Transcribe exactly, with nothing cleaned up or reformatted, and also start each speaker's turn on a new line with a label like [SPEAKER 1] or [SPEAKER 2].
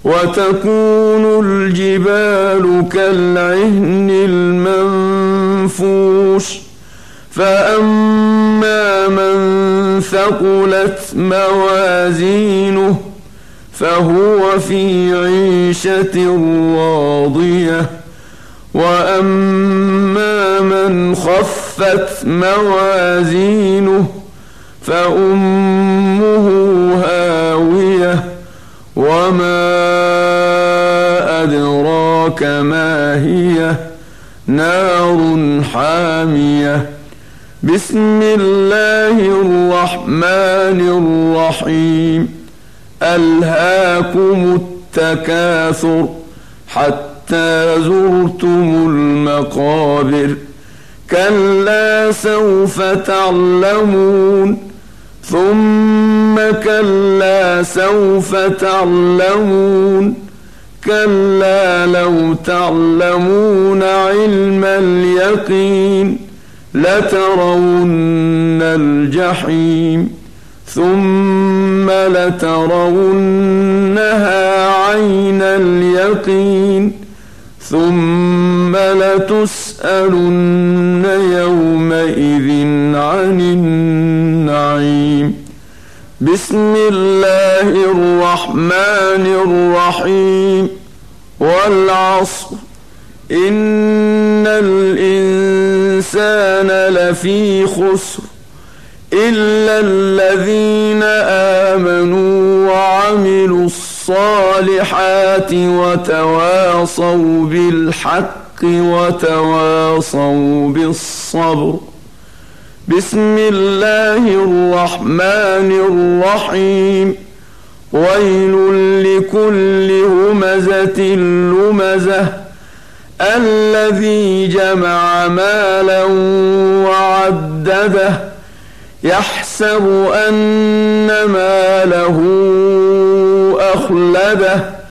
[SPEAKER 1] وتكون الجبال كالعهن المنفوش فأما من ثقلت موازينه فهو في عيشة راضية وأما من خفت موازينه فأمه هاوية وما أدراك ما هي نار حامية بسم الله الرحمن الرحيم ألهاكم التكاثر حتى زرتم المقابر كلا سوف تعلمون ثم كلا سوف تعلمون كلا لو تعلمون علم اليقين لترون الجحيم ثم لترونها عين اليقين ثم لتسألن يومئذ عن النعيم بسم الله الرحمن الرحيم والعصر إن الإنسان لفي خسر إلا الذين آمنوا وعملوا الصالحات وتواصوا بالحق وتواصوا بالصبر بسم الله الرحمن الرحيم ويل لكل همزة لمزة الذي جمع مالا وعدده يحسب أن